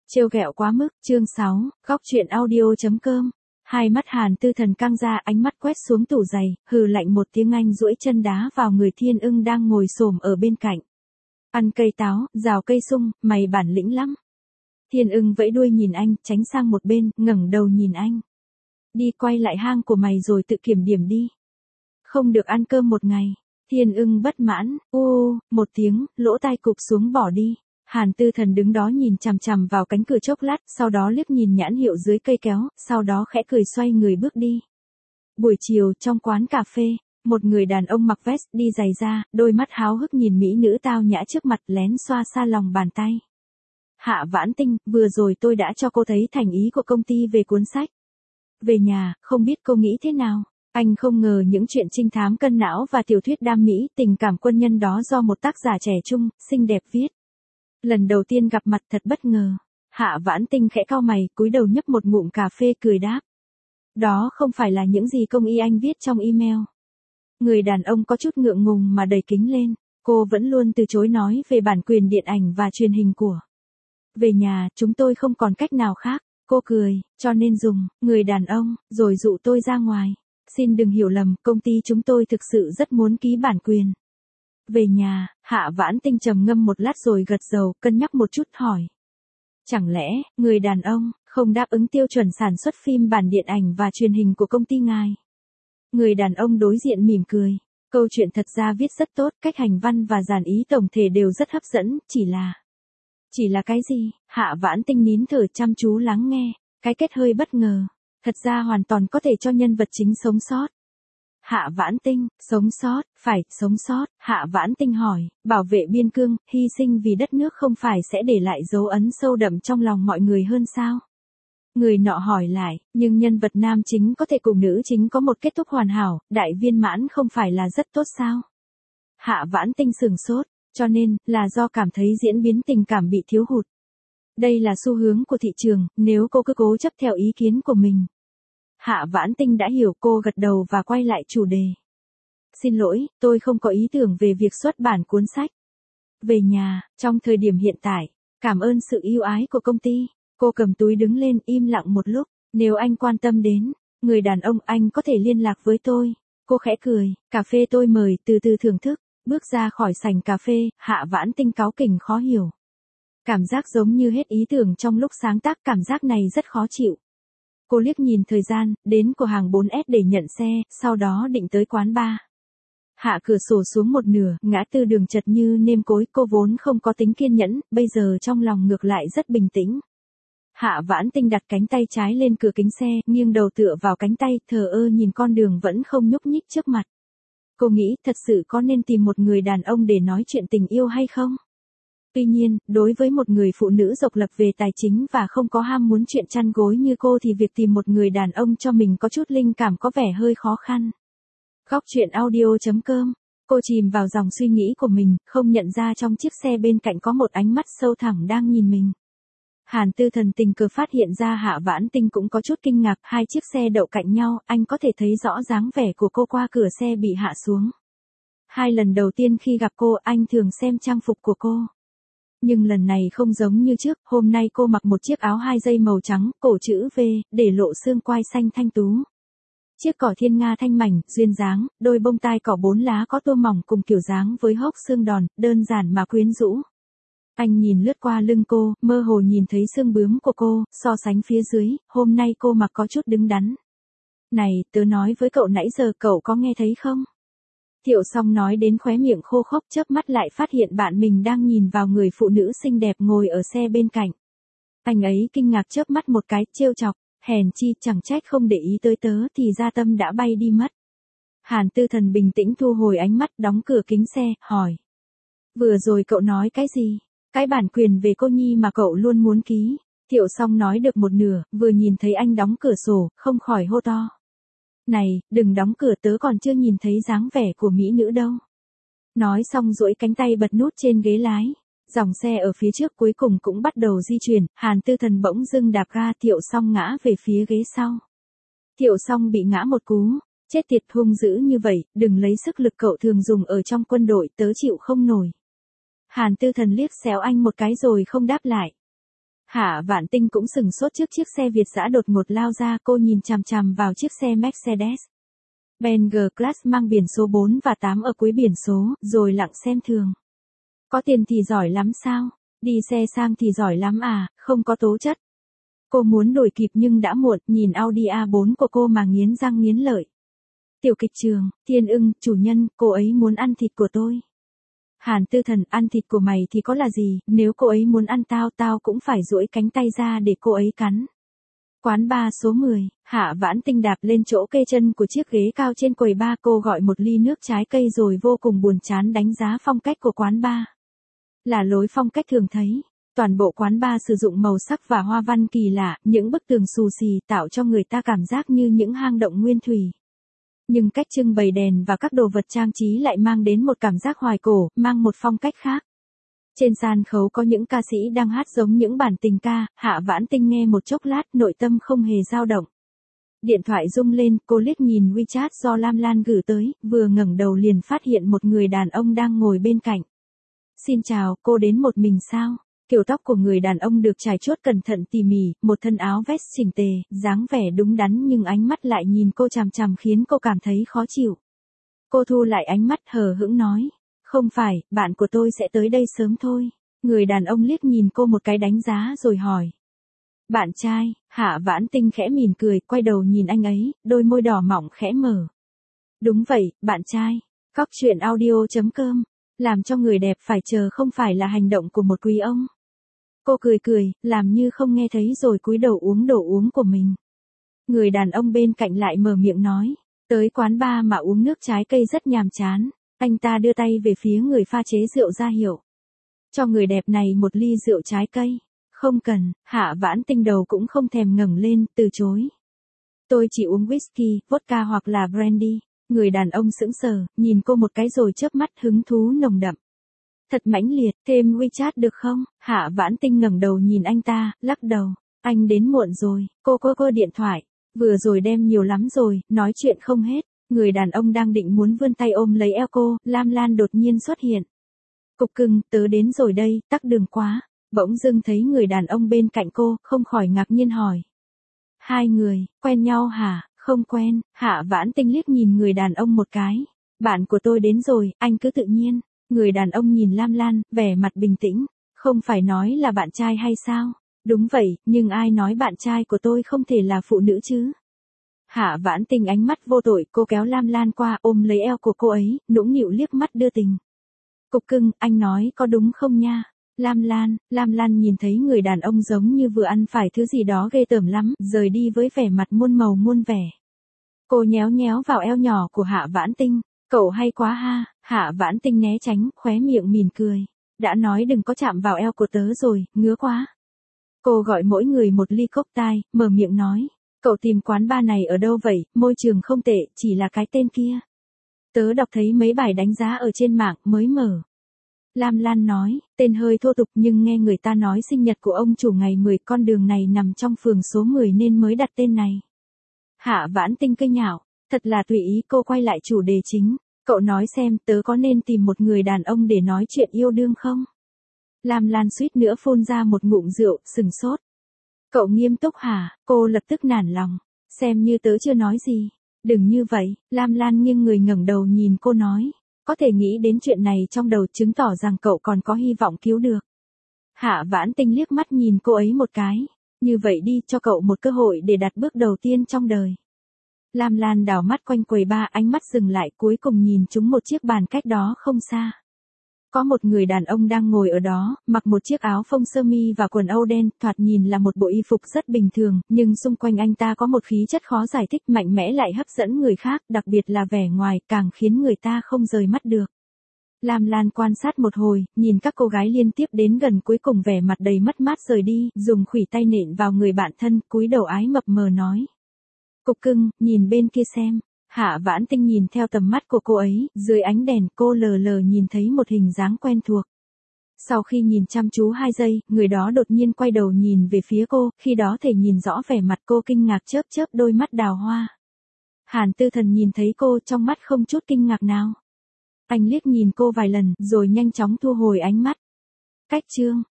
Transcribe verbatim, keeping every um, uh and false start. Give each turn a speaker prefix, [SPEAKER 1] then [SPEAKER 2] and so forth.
[SPEAKER 1] Trêu ghẹo quá mức, chương sáu, góc truyện audio.com. Hai mắt Hàn Tư Thần căng ra, ánh mắt quét xuống tủ giày, hừ lạnh một tiếng, anh duỗi chân đá vào người Thiên Ưng đang ngồi xổm ở bên cạnh. Ăn cây táo, rào cây sung, mày bản lĩnh lắm. Thiên Ưng vẫy đuôi nhìn anh, tránh sang một bên, ngẩng đầu nhìn anh. Đi quay lại hang của mày rồi tự kiểm điểm đi. Không được ăn cơm một ngày. Thiên Ưng bất mãn, u, một tiếng, lỗ tai cụp xuống bỏ đi. Hàn Tư Thần đứng đó nhìn chằm chằm vào cánh cửa chốc lát, sau đó liếc nhìn nhãn hiệu dưới cây kéo, sau đó khẽ cười xoay người bước đi. Buổi chiều, trong quán cà phê, một người đàn ông mặc vest đi giày da, đôi mắt háo hức nhìn mỹ nữ tao nhã trước mặt, lén xoa xa lòng bàn tay. Hạ Vãn Tinh, vừa rồi tôi đã cho cô thấy thành ý của công ty về cuốn sách. Về nhà, không biết cô nghĩ thế nào? Anh không ngờ những chuyện trinh thám cân não và tiểu thuyết đam mỹ tình cảm quân nhân đó do một tác giả trẻ trung, xinh đẹp viết. Lần đầu tiên gặp mặt thật bất ngờ. Hạ Vãn Tinh khẽ cau mày, cúi đầu nhấp một ngụm cà phê cười đáp. Đó không phải là những gì công y anh viết trong email. Người đàn ông có chút ngượng ngùng mà đầy kính lên. Cô vẫn luôn từ chối nói về bản quyền điện ảnh và truyền hình của. Về nhà, chúng tôi không còn cách nào khác. Cô cười, cho nên dùng, người đàn ông, rồi dụ tôi ra ngoài. Xin đừng hiểu lầm, công ty chúng tôi thực sự rất muốn ký bản quyền. Về nhà, Hạ Vãn Tinh trầm ngâm một lát rồi gật đầu, cân nhắc một chút hỏi. Chẳng lẽ, người đàn ông, không đáp ứng tiêu chuẩn sản xuất phim bản điện ảnh và truyền hình của công ty ngài? Người đàn ông đối diện mỉm cười. Câu chuyện thật ra viết rất tốt, cách hành văn và dàn ý tổng thể đều rất hấp dẫn, chỉ là... Chỉ là cái gì? Hạ Vãn Tinh nín thở chăm chú lắng nghe. Cái kết hơi bất ngờ. Thật ra hoàn toàn có thể cho nhân vật chính sống sót. Hạ Vãn Tinh, sống sót, phải, sống sót. Hạ Vãn Tinh hỏi, bảo vệ biên cương, hy sinh vì đất nước không phải sẽ để lại dấu ấn sâu đậm trong lòng mọi người hơn sao? Người nọ hỏi lại, nhưng nhân vật nam chính có thể cùng nữ chính có một kết thúc hoàn hảo, đại viên mãn không phải là rất tốt sao? Hạ Vãn Tinh sửng sốt, cho nên, là do cảm thấy diễn biến tình cảm bị thiếu hụt. Đây là xu hướng của thị trường, nếu cô cứ cố chấp theo ý kiến của mình. Hạ Vãn Tinh đã hiểu, cô gật đầu và quay lại chủ đề. Xin lỗi, tôi không có ý tưởng về việc xuất bản cuốn sách. Về nhà, trong thời điểm hiện tại, cảm ơn sự yêu ái của công ty. Cô cầm túi đứng lên, im lặng một lúc. Nếu anh quan tâm đến, người đàn ông, anh có thể liên lạc với tôi. Cô khẽ cười, cà phê tôi mời, từ từ thưởng thức. Bước ra khỏi sảnh cà phê, Hạ Vãn Tinh cáu kỉnh khó hiểu. Cảm giác giống như hết ý tưởng trong lúc sáng tác, cảm giác này rất khó chịu. Cô liếc nhìn thời gian, đến cửa hàng bốn S để nhận xe, sau đó định tới quán bar. Hạ cửa sổ xuống một nửa, ngã tư đường chật như nêm cối, cô vốn không có tính kiên nhẫn, bây giờ trong lòng ngược lại rất bình tĩnh. Hạ Vãn Tinh đặt cánh tay trái lên cửa kính xe, nghiêng đầu tựa vào cánh tay, thờ ơ nhìn con đường vẫn không nhúc nhích trước mặt. Cô nghĩ, thật sự có nên tìm một người đàn ông để nói chuyện tình yêu hay không? Tuy nhiên, đối với một người phụ nữ độc lập về tài chính và không có ham muốn chuyện chăn gối như cô thì việc tìm một người đàn ông cho mình có chút linh cảm có vẻ hơi khó khăn. Góc truyện audio.com. Cô chìm vào dòng suy nghĩ của mình, không nhận ra trong chiếc xe bên cạnh có một ánh mắt sâu thẳm đang nhìn mình. Hàn Tư Thần tình cờ phát hiện ra Hạ Vãn Tinh cũng có chút kinh ngạc, hai chiếc xe đậu cạnh nhau, anh có thể thấy rõ dáng vẻ của cô qua cửa xe bị hạ xuống. Hai lần đầu tiên khi gặp cô, anh thường xem trang phục của cô. Nhưng lần này không giống như trước, hôm nay cô mặc một chiếc áo hai dây màu trắng, cổ chữ V, để lộ xương quai xanh thanh tú. Chiếc cỏ thiên nga thanh mảnh, duyên dáng, đôi bông tai cỏ bốn lá có tua mỏng cùng kiểu dáng với hốc xương đòn, đơn giản mà quyến rũ. Anh nhìn lướt qua lưng cô, mơ hồ nhìn thấy xương bướm của cô, so sánh phía dưới, hôm nay cô mặc có chút đứng đắn. Này, tớ nói với cậu nãy giờ cậu có nghe thấy không? Thiệu Song nói đến khóe miệng khô khốc, chớp mắt lại phát hiện bạn mình đang nhìn vào người phụ nữ xinh đẹp ngồi ở xe bên cạnh. Anh ấy kinh ngạc chớp mắt một cái, trêu chọc, hèn chi chẳng trách không để ý tới tớ thì ra tâm đã bay đi mất. Hàn Tư Thần bình tĩnh thu hồi ánh mắt, đóng cửa kính xe, hỏi. Vừa rồi cậu nói cái gì? Cái bản quyền về cô Nhi mà cậu luôn muốn ký. Thiệu Song nói được một nửa, vừa nhìn thấy anh đóng cửa sổ, không khỏi hô to. Này, đừng đóng cửa, tớ còn chưa nhìn thấy dáng vẻ của mỹ nữ đâu. Nói xong duỗi cánh tay bật nút trên ghế lái. Dòng xe ở phía trước cuối cùng cũng bắt đầu di chuyển, Hàn Tư Thần bỗng dưng đạp ga, Thiệu Song ngã về phía ghế sau. Thiệu Song bị ngã một cú. Chết tiệt, hung dữ như vậy, đừng lấy sức lực cậu thường dùng ở trong quân đội, tớ chịu không nổi. Hàn Tư Thần liếc xéo anh một cái rồi không đáp lại. Hạ Vãn Tinh cũng sừng sốt trước chiếc xe Việt dã đột ngột lao ra, cô nhìn chằm chằm vào chiếc xe Mercedes Benz G-Class mang biển số bốn và tám ở cuối biển số, rồi lặng xem thường. Có tiền thì giỏi lắm sao? Đi xe sang thì giỏi lắm à, không có tố chất. Cô muốn đuổi kịp nhưng đã muộn, nhìn Audi a bốn của cô mà nghiến răng nghiến lợi. Tiểu kịch trường, Thiên Ưng, chủ nhân, cô ấy muốn ăn thịt của tôi. Hàn Tư Thần, ăn thịt của mày thì có là gì, nếu cô ấy muốn ăn tao, tao cũng phải duỗi cánh tay ra để cô ấy cắn. Quán bar số mười, Hạ Vãn Tinh đạp lên chỗ kê chân của chiếc ghế cao trên quầy bar, cô gọi một ly nước trái cây rồi vô cùng buồn chán đánh giá phong cách của quán bar. Là lối phong cách thường thấy. Toàn bộ quán bar sử dụng màu sắc và hoa văn kỳ lạ, những bức tường xù xì tạo cho người ta cảm giác như những hang động nguyên thủy. Nhưng cách trưng bày đèn và các đồ vật trang trí lại mang đến một cảm giác hoài cổ, mang một phong cách khác. Trên sàn khấu có những ca sĩ đang hát giống những bản tình ca, Hạ Vãn Tinh nghe một chốc lát, nội tâm không hề dao động. Điện thoại rung lên, cô liếc nhìn WeChat do Lam Lan gửi tới, vừa ngẩng đầu liền phát hiện một người đàn ông đang ngồi bên cạnh. Xin chào, cô đến một mình sao? Kiểu tóc của người đàn ông được trải chuốt cẩn thận tỉ mỉ, một thân áo vest chỉnh tề, dáng vẻ đúng đắn nhưng ánh mắt lại nhìn cô chằm chằm khiến cô cảm thấy khó chịu. Cô thu lại ánh mắt hờ hững nói, không phải, bạn của tôi sẽ tới đây sớm thôi. Người đàn ông liếc nhìn cô một cái đánh giá rồi hỏi. Bạn trai, Hạ Vãn Tinh khẽ mỉm cười, quay đầu nhìn anh ấy, đôi môi đỏ mỏng khẽ mở. Đúng vậy, bạn trai. Cóc truyện audio chấm com, làm cho người đẹp phải chờ không phải là hành động của một quý ông. Cô cười cười, làm như không nghe thấy rồi cúi đầu uống đồ uống của mình. Người đàn ông bên cạnh lại mở miệng nói, tới quán bar mà uống nước trái cây rất nhàm chán. Anh ta đưa tay về phía người pha chế rượu ra hiệu. Cho người đẹp này một ly rượu trái cây. Không cần, Hạ Vãn Tinh đầu cũng không thèm ngẩng lên, từ chối. Tôi chỉ uống whisky, vodka hoặc là brandy. Người đàn ông sững sờ, nhìn cô một cái rồi chớp mắt hứng thú nồng đậm. Thật mãnh liệt, thêm WeChat được không? Hạ Vãn Tinh ngẩng đầu nhìn anh ta, lắc đầu. Anh đến muộn rồi, cô cô cô điện thoại. Vừa rồi đem nhiều lắm rồi, nói chuyện không hết. Người đàn ông đang định muốn vươn tay ôm lấy eo cô, Lam Lan đột nhiên xuất hiện. Cục cưng, tớ đến rồi đây, tắc đường quá. Bỗng dưng thấy người đàn ông bên cạnh cô, không khỏi ngạc nhiên hỏi. Hai người, quen nhau hả? Không quen. Hạ Vãn Tinh liếc nhìn người đàn ông một cái. Bạn của tôi đến rồi, anh cứ tự nhiên. Người đàn ông nhìn Lam Lan, vẻ mặt bình tĩnh. Không phải nói là bạn trai hay sao? Đúng vậy, nhưng ai nói bạn trai của tôi không thể là phụ nữ chứ? Hạ Vãn Tinh ánh mắt vô tội, cô kéo Lam Lan qua ôm lấy eo của cô ấy, nũng nịu liếc mắt đưa tình. Cục cưng, anh nói có đúng không nha? Lam Lan, Lam Lan nhìn thấy người đàn ông giống như vừa ăn phải thứ gì đó ghê tởm lắm, rời đi với vẻ mặt muôn màu muôn vẻ. Cô nhéo nhéo vào eo nhỏ của Hạ Vãn Tinh. Cậu hay quá ha, Hạ Vãn Tinh né tránh, khóe miệng mỉm cười. Đã nói đừng có chạm vào eo của tớ rồi, ngứa quá. Cô gọi mỗi người một ly cốc tai, mở miệng nói. Cậu tìm quán bar này ở đâu vậy, môi trường không tệ, chỉ là cái tên kia. Tớ đọc thấy mấy bài đánh giá ở trên mạng mới mở. Lam Lan nói, tên hơi thô tục nhưng nghe người ta nói sinh nhật của ông chủ ngày mười, con đường này nằm trong phường số mười nên mới đặt tên này. Hạ Vãn Tinh cây nhạo, thật là tùy ý. Cô quay lại chủ đề chính. Cậu nói xem tớ có nên tìm một người đàn ông để nói chuyện yêu đương không? Lam Lan suýt nữa phun ra một ngụm rượu, sừng sốt. Cậu nghiêm túc hả? Cô lập tức nản lòng. Xem như tớ chưa nói gì. Đừng như vậy, Lam Lan nghiêng người ngẩng đầu nhìn cô nói. Có thể nghĩ đến chuyện này trong đầu chứng tỏ rằng cậu còn có hy vọng cứu được. Hạ Vãn Tinh liếc mắt nhìn cô ấy một cái. Như vậy đi, cho cậu một cơ hội để đặt bước đầu tiên trong đời. Lam Lan đảo mắt quanh quầy bar, ánh mắt dừng lại cuối cùng nhìn trúng một chiếc bàn cách đó không xa. Có một người đàn ông đang ngồi ở đó, mặc một chiếc áo phông sơ mi và quần âu đen, thoạt nhìn là một bộ y phục rất bình thường, nhưng xung quanh anh ta có một khí chất khó giải thích, mạnh mẽ lại hấp dẫn người khác, đặc biệt là vẻ ngoài, càng khiến người ta không rời mắt được. Lam Lan quan sát một hồi, nhìn các cô gái liên tiếp đến gần, cuối cùng vẻ mặt đầy mất mát rời đi, dùng khuỷu tay nện vào người bạn thân, cúi đầu ái mập mờ nói. Cục cưng, nhìn bên kia xem. Hạ Vãn Tinh nhìn theo tầm mắt của cô ấy, dưới ánh đèn cô lờ lờ nhìn thấy một hình dáng quen thuộc. Sau khi nhìn chăm chú hai giây, người đó đột nhiên quay đầu nhìn về phía cô, khi đó thể nhìn rõ vẻ mặt cô kinh ngạc chớp chớp đôi mắt đào hoa. Hàn Tư Thần nhìn thấy cô trong mắt không chút kinh ngạc nào. Anh liếc nhìn cô vài lần, rồi nhanh chóng thu hồi ánh mắt. Cách chương.